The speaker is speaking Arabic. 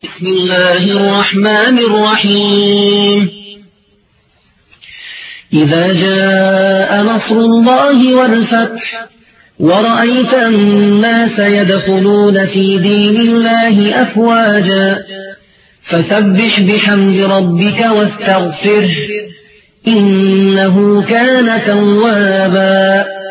بسم الله الرحمن الرحيم إذا جاء نصر الله والفتح ورأيت الناس يدخلون في دين الله أفواجا فسبح بحمد ربك واستغفره إنه كان توابا